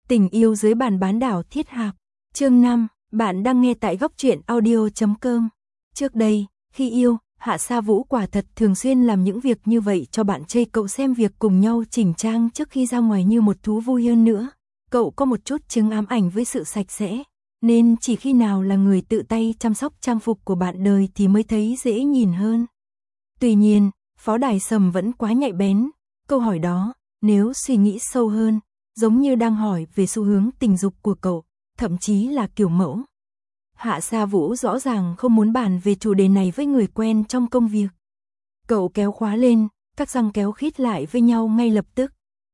Tình yêu dưới bàn bán đảo Thiết Hạp. Chương 5, bạn đang nghe tại góc truyện audio.com. Trước đây, khi yêu, Hạ Sa Vũ quả thật thường xuyên làm những việc như vậy cho bạn trai cậu xem việc cùng nhau chỉnh trang trước khi ra ngoài như một thú vui hơn nữa. Cậu có một chút chứng ám ảnh với sự sạch sẽ, nên chỉ khi nào là người tự tay chăm sóc trang phục của bạn đời thì mới thấy dễ nhìn hơn. Tuy nhiên, Phó Đài Sầm vẫn quá nhạy bén. Câu hỏi đó, nếu suy nghĩ sâu hơn, giống như đang hỏi về xu hướng tình dục của cậu, thậm chí là kiểu mẫu. Hạ Sa Vũ rõ ràng không muốn bàn về chủ đề này với người quen trong công việc. Cậu kéo khóa lên, các răng kéo khít lại với nhau ngay lập tức.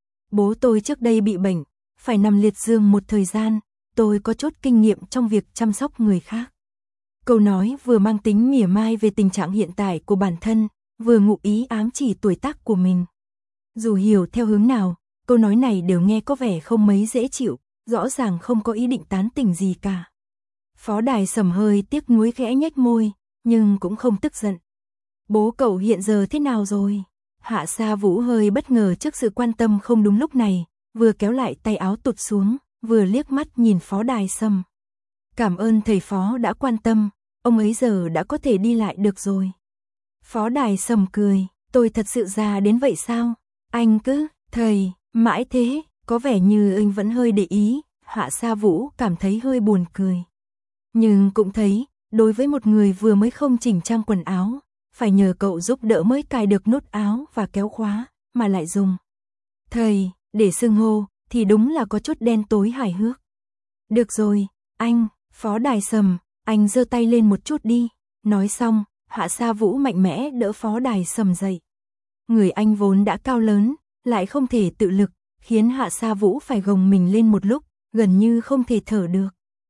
Bố tôi trước đây bị bệnh, phải nằm liệt giường một thời gian, tôi có chút kinh nghiệm trong việc chăm sóc người khác. Câu nói vừa mang tính mỉa mai về tình trạng hiện tại của bản thân, vừa ngụ ý ám chỉ tuổi tác của mình. Dù hiểu theo hướng nào, câu nói này đều nghe có vẻ không mấy dễ chịu, rõ ràng không có ý định tán tỉnh gì cả. Phó Đài Sầm hơi tiếc nuối khẽ nhếch môi, nhưng cũng không tức giận. Bố cậu hiện giờ thế nào rồi? Hạ Sa Vũ hơi bất ngờ trước sự quan tâm không đúng lúc này, vừa kéo lại tay áo tụt xuống, vừa liếc mắt nhìn Phó Đài Sầm. Cảm ơn thầy Phó đã quan tâm, ông ấy giờ đã có thể đi lại được rồi. Phó Đài Sầm cười, tôi thật sự già đến vậy sao? Anh cứ, thầy, mãi thế, có vẻ như anh vẫn hơi để ý. Hạ Sa Vũ cảm thấy hơi buồn cười. Nhưng cũng thấy, đối với một người vừa mới không chỉnh trang quần áo, phải nhờ cậu giúp đỡ mới cài được nút áo và kéo khóa, mà lại dùng thầy để xưng hô, thì đúng là có chút đen tối hài hước. Được rồi, anh, Phó Đài Sầm, anh giơ tay lên một chút đi. Nói xong, Hạ Sa Vũ mạnh mẽ đỡ Phó Đài Sầm dậy. Người anh vốn đã cao lớn, lại không thể tự lực, khiến Hạ Sa Vũ phải gồng mình lên một lúc, gần như không thể thở được.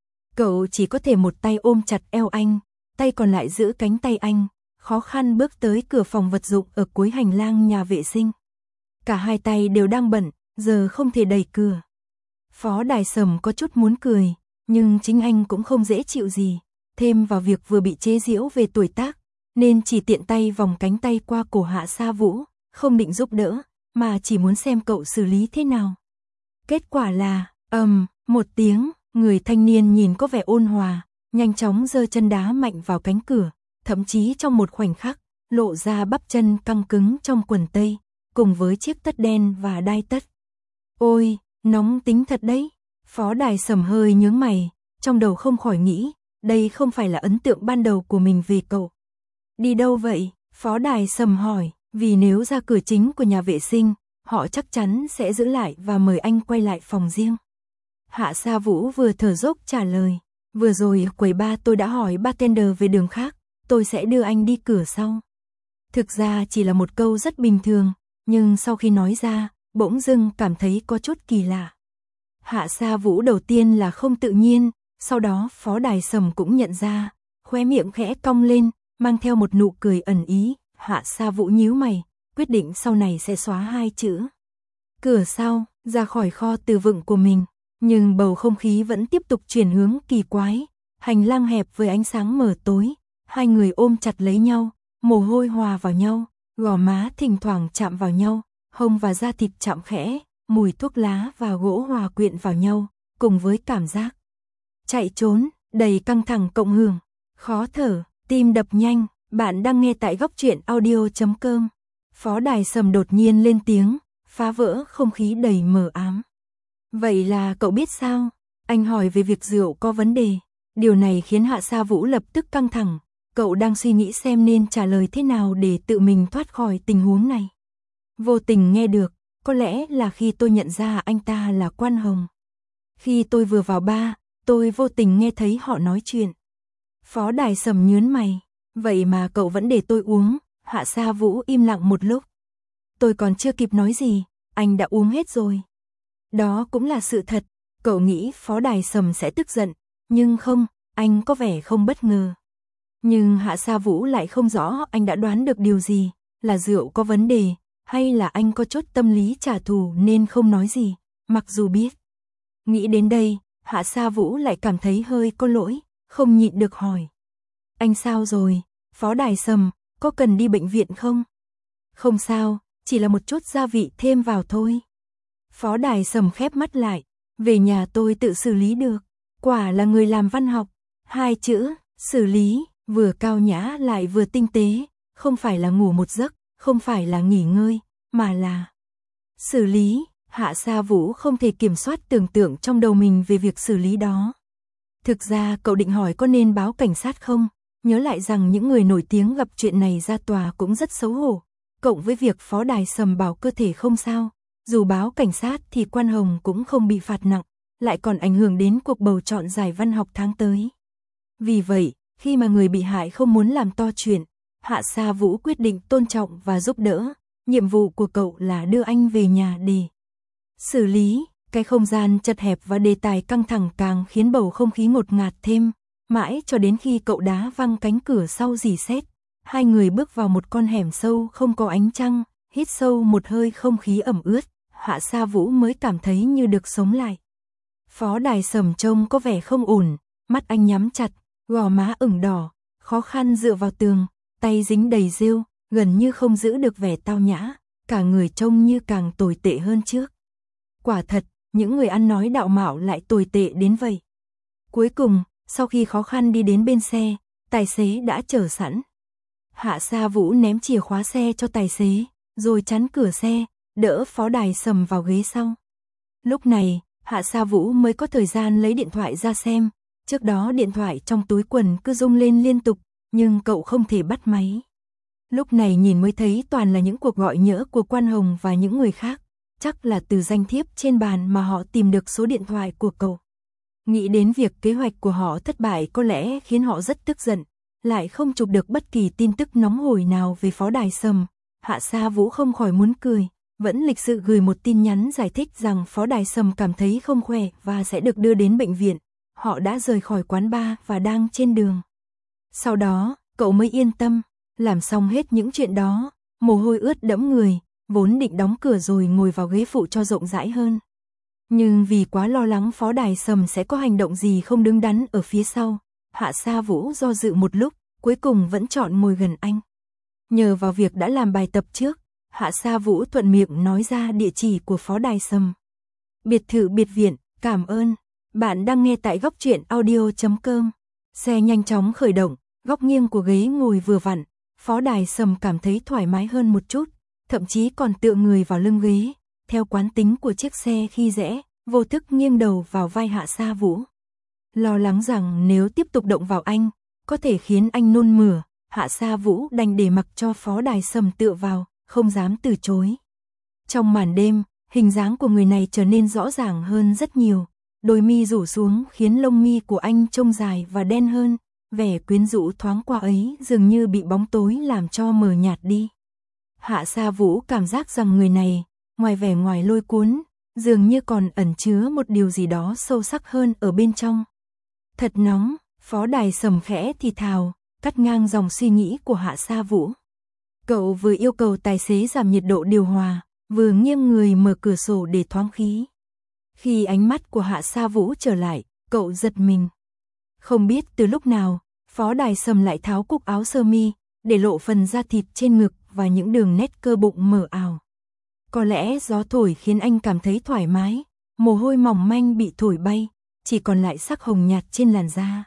Cậu chỉ có thể một tay ôm chặt eo anh, tay còn lại giữ cánh tay anh, khó khăn bước tới cửa phòng vật dụng ở cuối hành lang nhà vệ sinh. Cả hai tay đều đang bận, giờ không thể đẩy cửa. Phó Đài Sầm có chút muốn cười, nhưng chính anh cũng không dễ chịu gì, thêm vào việc vừa bị chế giễu về tuổi tác, nên chỉ tiện tay vòng cánh tay qua cổ Hạ Sa Vũ, không định giúp đỡ, mà chỉ muốn xem cậu xử lý thế nào. Kết quả là, một tiếng, người thanh niên nhìn có vẻ ôn hòa, nhanh chóng giơ chân đá mạnh vào cánh cửa, thậm chí trong một khoảnh khắc, lộ ra bắp chân căng cứng trong quần tây, cùng với chiếc tất đen và đai tất. Ôi, nóng tính thật đấy. Phó Đài Sầm hơi nhướng mày, trong đầu không khỏi nghĩ, đây không phải là ấn tượng ban đầu của mình về cậu. Đi đâu vậy? Phó Đài Sầm hỏi, vì nếu ra cửa chính của nhà vệ sinh, họ chắc chắn sẽ giữ lại và mời anh quay lại phòng riêng. Hạ Sa Vũ vừa thở dốc trả lời, vừa rồi quầy bar tôi đã hỏi bartender về đường khác, tôi sẽ đưa anh đi cửa sau. Thực ra chỉ là một câu rất bình thường, nhưng sau khi nói ra, bỗng dưng cảm thấy có chút kỳ lạ. Hạ Sa Vũ đầu tiên là không tự nhiên, sau đó Phó Đài Sầm cũng nhận ra, khóe miệng khẽ cong lên, mang theo một nụ cười ẩn ý. Hạ Sa Vũ nhíu mày, quyết định sau này sẽ xóa hai chữ cửa sau ra khỏi kho từ vựng của mình, nhưng bầu không khí vẫn tiếp tục chuyển hướng kỳ quái. Hành lang hẹp với ánh sáng mờ tối, hai người ôm chặt lấy nhau, mồ hôi hòa vào nhau, gò má thỉnh thoảng chạm vào nhau, hông và da thịt chạm khẽ, mùi thuốc lá và gỗ hòa quyện vào nhau, cùng với cảm giác chạy trốn, đầy căng thẳng cộng hưởng, khó thở, tim đập nhanh. Bạn đang nghe tại góc truyện audio.com. Phó Đài Sầm đột nhiên lên tiếng, phá vỡ không khí đầy mờ ám. Vậy là cậu biết sao? Anh hỏi về việc rượu có vấn đề. Điều này khiến Hạ Sa Vũ lập tức căng thẳng. Cậu đang suy nghĩ xem nên trả lời thế nào để tự mình thoát khỏi tình huống này. Vô tình nghe được, có lẽ là khi tôi nhận ra anh ta là Quan Hồng. Khi tôi vừa vào bar, tôi vô tình nghe thấy họ nói chuyện. Phó Đài Sầm nhướng mày. Vậy mà cậu vẫn để tôi uống. Hạ Sa Vũ im lặng một lúc. Tôi còn chưa kịp nói gì, anh đã uống hết rồi. Đó cũng là sự thật. Cậu nghĩ Phó Đài Sầm sẽ tức giận, nhưng không, anh có vẻ không bất ngờ. Nhưng Hạ Sa Vũ lại không rõ anh đã đoán được điều gì, là rượu có vấn đề, hay là anh có chút tâm lý trả thù nên không nói gì, mặc dù biết. Nghĩ đến đây, Hạ Sa Vũ lại cảm thấy hơi có lỗi, không nhịn được hỏi. Anh sao rồi? Phó Đài Sầm, có cần đi bệnh viện không? Không sao, chỉ là một chút gia vị thêm vào thôi. Phó Đài Sầm khép mắt lại, về nhà tôi tự xử lý được. Quả là người làm văn học. Hai chữ, xử lý, vừa cao nhã lại vừa tinh tế, không phải là ngủ một giấc, không phải là nghỉ ngơi, mà là xử lý. Hạ Sa Vũ không thể kiểm soát tưởng tượng trong đầu mình về việc xử lý đó. Thực ra cậu định hỏi có nên báo cảnh sát không, nhớ lại rằng những người nổi tiếng gặp chuyện này ra tòa cũng rất xấu hổ, cộng với việc Phó Đài Sầm bảo cơ thể không sao, dù báo cảnh sát thì Quan Hồng cũng không bị phạt nặng, lại còn ảnh hưởng đến cuộc bầu chọn giải văn học tháng tới. Vì vậy, khi mà người bị hại không muốn làm to chuyện, Hạ Sa Vũ quyết định tôn trọng và giúp đỡ, nhiệm vụ của cậu là đưa anh về nhà để xử lý. Cái không gian chật hẹp và đề tài căng thẳng càng khiến bầu không khí ngột ngạt thêm, mãi cho đến khi cậu đá văng cánh cửa sau rỉ sét, hai người bước vào một con hẻm sâu không có ánh trăng, hít sâu một hơi không khí ẩm ướt, Hạ Sa Vũ mới cảm thấy như được sống lại. Phó Đài Sầm trông có vẻ không ổn, mắt anh nhắm chặt, gò má ửng đỏ, khó khăn dựa vào tường, tay dính đầy rêu, gần như không giữ được vẻ tao nhã, cả người trông như càng tồi tệ hơn trước. Quả thật, những người ăn nói đạo mạo lại tồi tệ đến vậy. Cuối cùng, sau khi khó khăn đi đến bên xe, tài xế đã chờ sẵn. Hạ Sa Vũ ném chìa khóa xe cho tài xế, rồi chắn cửa xe, đỡ Phó Đài Sầm vào ghế sau. Lúc này, Hạ Sa Vũ mới có thời gian lấy điện thoại ra xem, trước đó điện thoại trong túi quần cứ rung lên liên tục, nhưng cậu không thể bắt máy. Lúc này nhìn mới thấy toàn là những cuộc gọi nhỡ của Quan Hồng và những người khác, chắc là từ danh thiếp trên bàn mà họ tìm được số điện thoại của cậu. Nghĩ đến việc kế hoạch của họ thất bại có lẽ khiến họ rất tức giận, lại không chụp được bất kỳ tin tức nóng hổi nào về Phó Đài Sầm. Hạ Sa Vũ không khỏi muốn cười, vẫn lịch sự gửi một tin nhắn giải thích rằng Phó Đài Sầm cảm thấy không khỏe và sẽ được đưa đến bệnh viện. Họ đã rời khỏi quán bar và đang trên đường. Sau đó, cậu mới yên tâm, làm xong hết những chuyện đó, mồ hôi ướt đẫm người, vốn định đóng cửa rồi ngồi vào ghế phụ cho rộng rãi hơn. Nhưng vì quá lo lắng Phó Đài Sầm sẽ có hành động gì không đứng đắn ở phía sau, Hạ Sa Vũ do dự một lúc, cuối cùng vẫn chọn ngồi gần anh. Nhờ vào việc đã làm bài tập trước, Hạ Sa Vũ thuận miệng nói ra địa chỉ của Phó Đài Sầm. Biệt thự biệt viện, cảm ơn. Bạn đang nghe tại góc truyện audio.com. Xe nhanh chóng khởi động, góc nghiêng của ghế ngồi vừa vặn, Phó Đài Sầm cảm thấy thoải mái hơn một chút, thậm chí còn tựa người vào lưng ghế, theo quán tính của chiếc xe khi rẽ, vô thức nghiêng đầu vào vai Hạ Sa Vũ. Lo lắng rằng nếu tiếp tục động vào anh, có thể khiến anh nôn mửa, Hạ Sa Vũ đành để mặc cho Phó Đài Sầm tựa vào, không dám từ chối. Trong màn đêm, hình dáng của người này trở nên rõ ràng hơn rất nhiều, đôi mi rủ xuống khiến lông mi của anh trông dài và đen hơn, vẻ quyến rũ thoáng qua ấy dường như bị bóng tối làm cho mờ nhạt đi. Hạ Sa Vũ cảm giác rằng người này, ngoài vẻ ngoài lôi cuốn, dường như còn ẩn chứa một điều gì đó sâu sắc hơn ở bên trong. Thật nóng, Phó Đài Sầm khẽ thì thào, cắt ngang dòng suy nghĩ của Hạ Sa Vũ. Cậu vừa yêu cầu tài xế giảm nhiệt độ điều hòa, vừa nghiêng người mở cửa sổ để thoáng khí. Khi ánh mắt của Hạ Sa Vũ trở lại, cậu giật mình. Không biết từ lúc nào, Phó Đài Sầm lại tháo cúc áo sơ mi, để lộ phần da thịt trên ngực và những đường nét cơ bụng mờ ảo. Có lẽ gió thổi khiến anh cảm thấy thoải mái, mồ hôi mỏng manh bị thổi bay, chỉ còn lại sắc hồng nhạt trên làn da.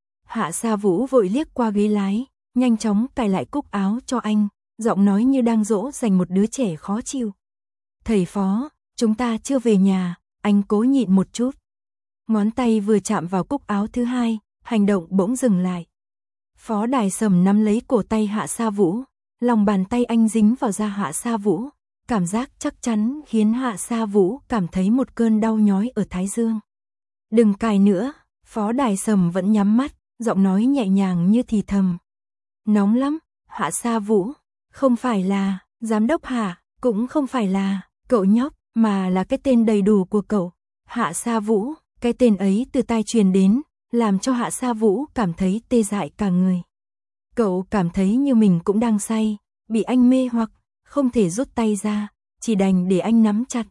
Hạ Sa Vũ vội liếc qua ghế lái, nhanh chóng cài lại cúc áo cho anh, giọng nói như đang dỗ dành một đứa trẻ khó chịu. Thầy Phó, chúng ta chưa về nhà, anh cố nhịn một chút. Ngón tay vừa chạm vào cúc áo thứ hai, hành động bỗng dừng lại. Phó Đài Sầm nắm lấy cổ tay Hạ Sa Vũ, lòng bàn tay anh dính vào da Hạ Sa Vũ, cảm giác chắc chắn khiến Hạ Sa Vũ cảm thấy một cơn đau nhói ở thái dương. Đừng cài nữa, Phó Đài Sầm vẫn nhắm mắt, giọng nói nhẹ nhàng như thì thầm. Nóng lắm, Hạ Sa Vũ, không phải là, giám đốc Hạ, cũng không phải là, cậu nhóc, mà là cái tên đầy đủ của cậu, Hạ Sa Vũ, cái tên ấy từ tai truyền đến, làm cho Hạ Sa Vũ cảm thấy tê dại cả người. Cậu cảm thấy như mình cũng đang say, bị anh mê hoặc, không thể rút tay ra, chỉ đành để anh nắm chặt.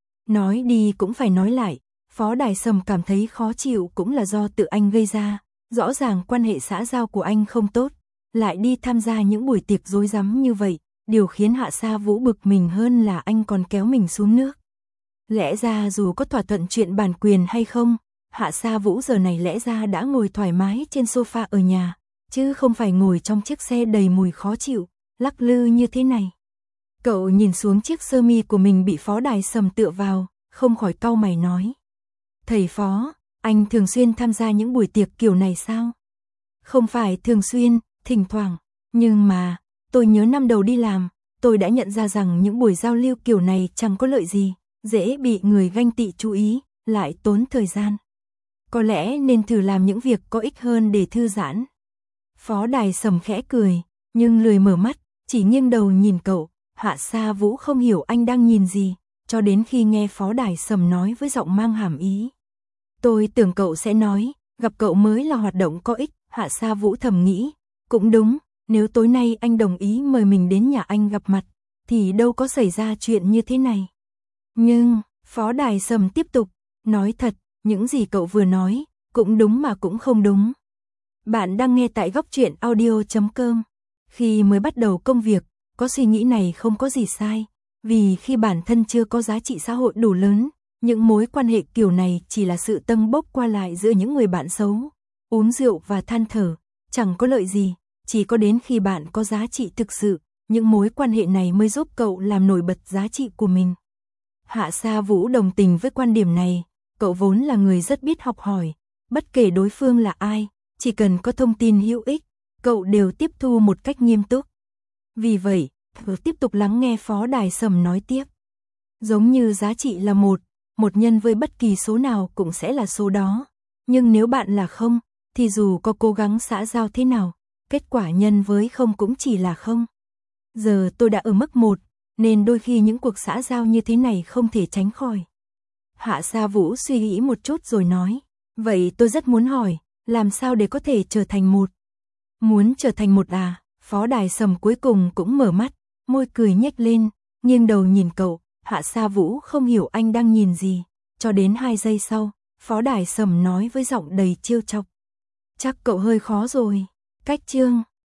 Nói đi cũng phải nói lại, Phó Đài Sầm cảm thấy khó chịu cũng là do tự anh gây ra, rõ ràng quan hệ xã giao của anh không tốt, lại đi tham gia những buổi tiệc rối rắm như vậy, điều khiến Hạ Sa Vũ bực mình hơn là anh còn kéo mình xuống nước. Lẽ ra dù có thỏa thuận chuyện bản quyền hay không, Hạ Sa Vũ giờ này lẽ ra đã ngồi thoải mái trên sofa ở nhà, chứ không phải ngồi trong chiếc xe đầy mùi khó chịu, lắc lư như thế này. Cậu nhìn xuống chiếc sơ mi của mình bị Phó Đài Sầm tựa vào, không khỏi cau mày nói. Thầy Phó, anh thường xuyên tham gia những buổi tiệc kiểu này sao? Không phải thường xuyên, thỉnh thoảng, nhưng mà, tôi nhớ năm đầu đi làm, tôi đã nhận ra rằng những buổi giao lưu kiểu này chẳng có lợi gì, dễ bị người ganh tị chú ý, lại tốn thời gian. Có lẽ nên thử làm những việc có ích hơn để thư giãn. Phó Đài Sầm khẽ cười, nhưng lười mở mắt, chỉ nghiêng đầu nhìn cậu. Hạ Sa Vũ không hiểu anh đang nhìn gì, cho đến khi nghe Phó Đài Sầm nói với giọng mang hàm ý. Tôi tưởng cậu sẽ nói, gặp cậu mới là hoạt động có ích. Hạ Sa Vũ thầm nghĩ, cũng đúng, nếu tối nay anh đồng ý mời mình đến nhà anh gặp mặt, thì đâu có xảy ra chuyện như thế này. Nhưng, Phó Đài Sầm tiếp tục, nói thật, những gì cậu vừa nói, cũng đúng mà cũng không đúng. Bạn đang nghe tại Góc Truyện Audio.com. Khi mới bắt đầu công việc, có suy nghĩ này không có gì sai, vì khi bản thân chưa có giá trị xã hội đủ lớn, những mối quan hệ kiểu này chỉ là sự tâng bốc qua lại giữa những người bạn xấu, uống rượu và than thở, chẳng có lợi gì, chỉ có đến khi bạn có giá trị thực sự, những mối quan hệ này mới giúp cậu làm nổi bật giá trị của mình. Hạ Sa Vũ đồng tình với quan điểm này, cậu vốn là người rất biết học hỏi, bất kể đối phương là ai, chỉ cần có thông tin hữu ích, cậu đều tiếp thu một cách nghiêm túc. Vì vậy, tiếp tục lắng nghe Phó Đài Sầm nói tiếp. Giống như giá trị là một nhân với bất kỳ số nào cũng sẽ là số đó. Nhưng nếu bạn là không, thì dù có cố gắng xã giao thế nào, kết quả nhân với không cũng chỉ là không. Giờ tôi đã ở mức 1, nên đôi khi những cuộc xã giao như thế này không thể tránh khỏi. Hạ Sa Vũ suy nghĩ một chút rồi nói, vậy tôi rất muốn hỏi, làm sao để có thể trở thành một? Muốn trở thành một à? Phó Đài Sầm cuối cùng cũng mở mắt, môi cười nhếch lên, nghiêng đầu nhìn cậu. Hạ Sa Vũ không hiểu anh đang nhìn gì, cho đến 2 giây sau, Phó Đài Sầm nói với giọng đầy trêu chọc. Chắc cậu hơi khó rồi. Cách chương